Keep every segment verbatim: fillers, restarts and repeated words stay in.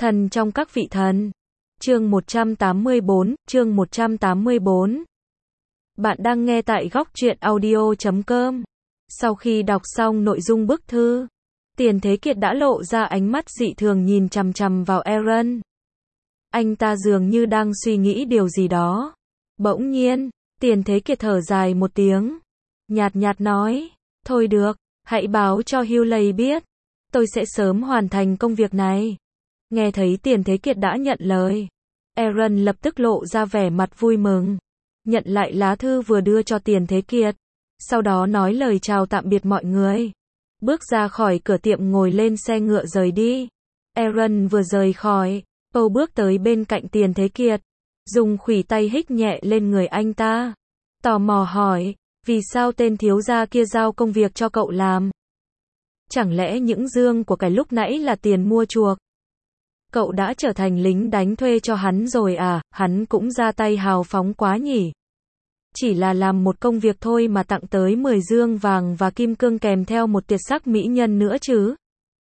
Thần trong các vị thần. Chương một trăm tám mươi bốn, chương một trăm tám mươi bốn. Bạn đang nghe tại góc truyện audio chấm com. Sau khi đọc xong nội dung bức thư, Tiền Thế Kiệt đã lộ ra ánh mắt dị thường nhìn chằm chằm vào Aaron. Anh ta dường như đang suy nghĩ điều gì đó. Bỗng nhiên, Tiền Thế Kiệt thở dài một tiếng, nhạt nhạt nói, thôi được, hãy báo cho Hewley biết, tôi sẽ sớm hoàn thành công việc này. Nghe thấy Tiền Thế Kiệt đã nhận lời, Aaron lập tức lộ ra vẻ mặt vui mừng, nhận lại lá thư vừa đưa cho Tiền Thế Kiệt, sau đó nói lời chào tạm biệt mọi người, bước ra khỏi cửa tiệm ngồi lên xe ngựa rời đi. Aaron vừa rời khỏi, Paul bước tới bên cạnh Tiền Thế Kiệt, dùng khuỷu tay hích nhẹ lên người anh ta, tò mò hỏi, vì sao tên thiếu gia kia giao công việc cho cậu làm? Chẳng lẽ những dương của cái lúc nãy là tiền mua chuộc? Cậu đã trở thành lính đánh thuê cho hắn rồi à? Hắn cũng ra tay hào phóng quá nhỉ? Chỉ là làm một công việc thôi mà tặng tới mười dương vàng và kim cương kèm theo một tuyệt sắc mỹ nhân nữa chứ?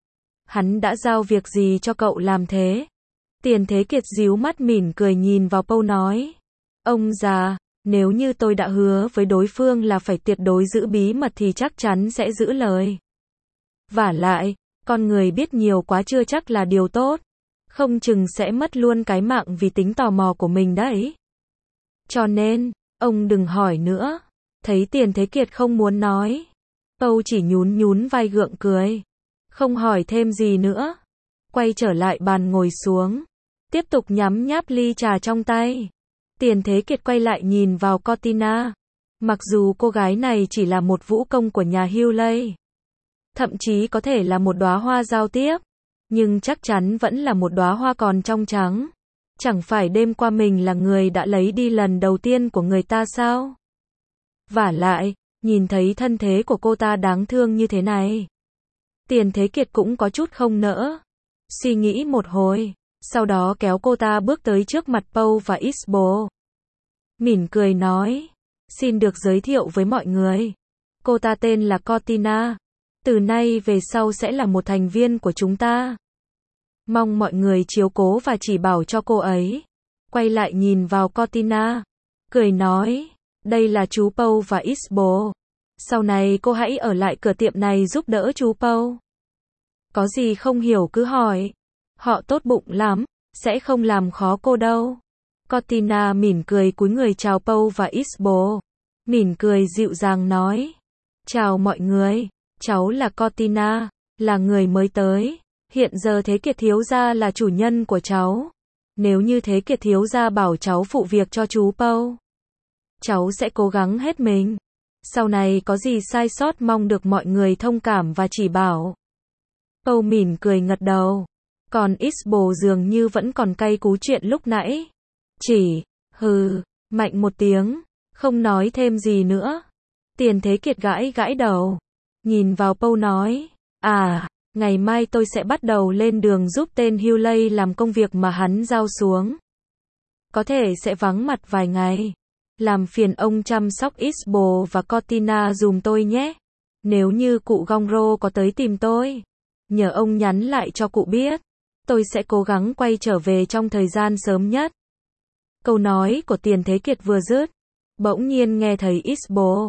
Hắn đã giao việc gì cho cậu làm thế? Tiền Thế Kiệt díu mắt mỉm cười nhìn vào Paul nói, ông già, nếu như tôi đã hứa với đối phương là phải tuyệt đối giữ bí mật thì chắc chắn sẽ giữ lời. Vả lại, con người biết nhiều quá chưa chắc là điều tốt, không chừng sẽ mất luôn cái mạng vì tính tò mò của mình đấy. Cho nên, ông đừng hỏi nữa. Thấy Tiền Thế Kiệt không muốn nói, Paul chỉ nhún nhún vai gượng cười, không hỏi thêm gì nữa, quay trở lại bàn ngồi xuống, tiếp tục nhắm nháp ly trà trong tay. Tiền Thế Kiệt quay lại nhìn vào Cortina, mặc dù cô gái này chỉ là một vũ công của nhà Hewley, thậm chí có thể là một đóa hoa giao tiếp, nhưng chắc chắn vẫn là một đóa hoa còn trong trắng. Chẳng phải đêm qua mình là người đã lấy đi lần đầu tiên của người ta sao? Vả lại, nhìn thấy thân thế của cô ta đáng thương như thế này, Tiền Thế Kiệt cũng có chút không nỡ. Suy nghĩ một hồi, sau đó kéo cô ta bước tới trước mặt Paul và Isabel. Mỉm cười nói, xin được giới thiệu với mọi người. Cô ta tên là Cortina, từ nay về sau sẽ là một thành viên của chúng ta. Mong mọi người chiếu cố và chỉ bảo cho cô ấy. Quay lại nhìn vào Cortina, cười nói, đây là chú Paul và Isabel. Sau này cô hãy ở lại cửa tiệm này giúp đỡ chú Paul. Có gì không hiểu cứ hỏi. Họ tốt bụng lắm, sẽ không làm khó cô đâu. Cortina mỉm cười cúi người chào Paul và Isabel. Mỉm cười dịu dàng nói, chào mọi người, cháu là Cortina, là người mới tới. Hiện giờ Thế Kiệt thiếu gia là chủ nhân của cháu. Nếu như Thế Kiệt thiếu gia bảo cháu phụ việc cho chú Paul, cháu sẽ cố gắng hết mình. Sau này có gì sai sót mong được mọi người thông cảm và chỉ bảo. Paul mỉm cười gật đầu, còn Isabel dường như vẫn còn cay cú chuyện lúc nãy. Chỉ, hừ, mạnh một tiếng, không nói thêm gì nữa. Tiền Thế Kiệt gãi gãi đầu, nhìn vào Paul nói, à, ngày mai tôi sẽ bắt đầu lên đường giúp tên Hewley làm công việc mà hắn giao xuống. Có thể sẽ vắng mặt vài ngày. Làm phiền ông chăm sóc Isabel và Cortina dùm tôi nhé. Nếu như cụ Gongro có tới tìm tôi, nhờ ông nhắn lại cho cụ biết. Tôi sẽ cố gắng quay trở về trong thời gian sớm nhất. Câu nói của Tiền Thế Kiệt vừa dứt, bỗng nhiên nghe thấy Isabel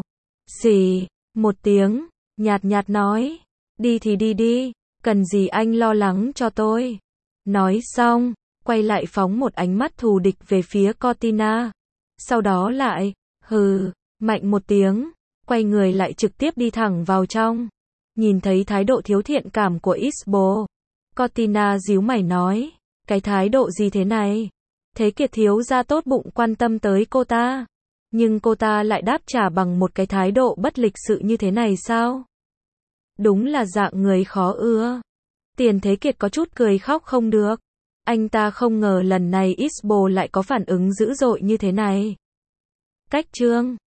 xì một tiếng, nhạt nhạt nói, đi thì đi đi, cần gì anh lo lắng cho tôi. Nói xong, quay lại phóng một ánh mắt thù địch về phía Cortina. Sau đó lại, hừ, mạnh một tiếng, quay người lại trực tiếp đi thẳng vào trong. Nhìn thấy thái độ thiếu thiện cảm của Isabel, Cortina díu mày nói, cái thái độ gì thế này? Thế Kiệt thiếu gia tốt bụng quan tâm tới cô ta, nhưng cô ta lại đáp trả bằng một cái thái độ bất lịch sự như thế này sao? Đúng là dạng người khó ưa. Tiền Thế Kiệt có chút cười khóc không được. Anh ta không ngờ lần này Isabel lại có phản ứng dữ dội như thế này. Cách chương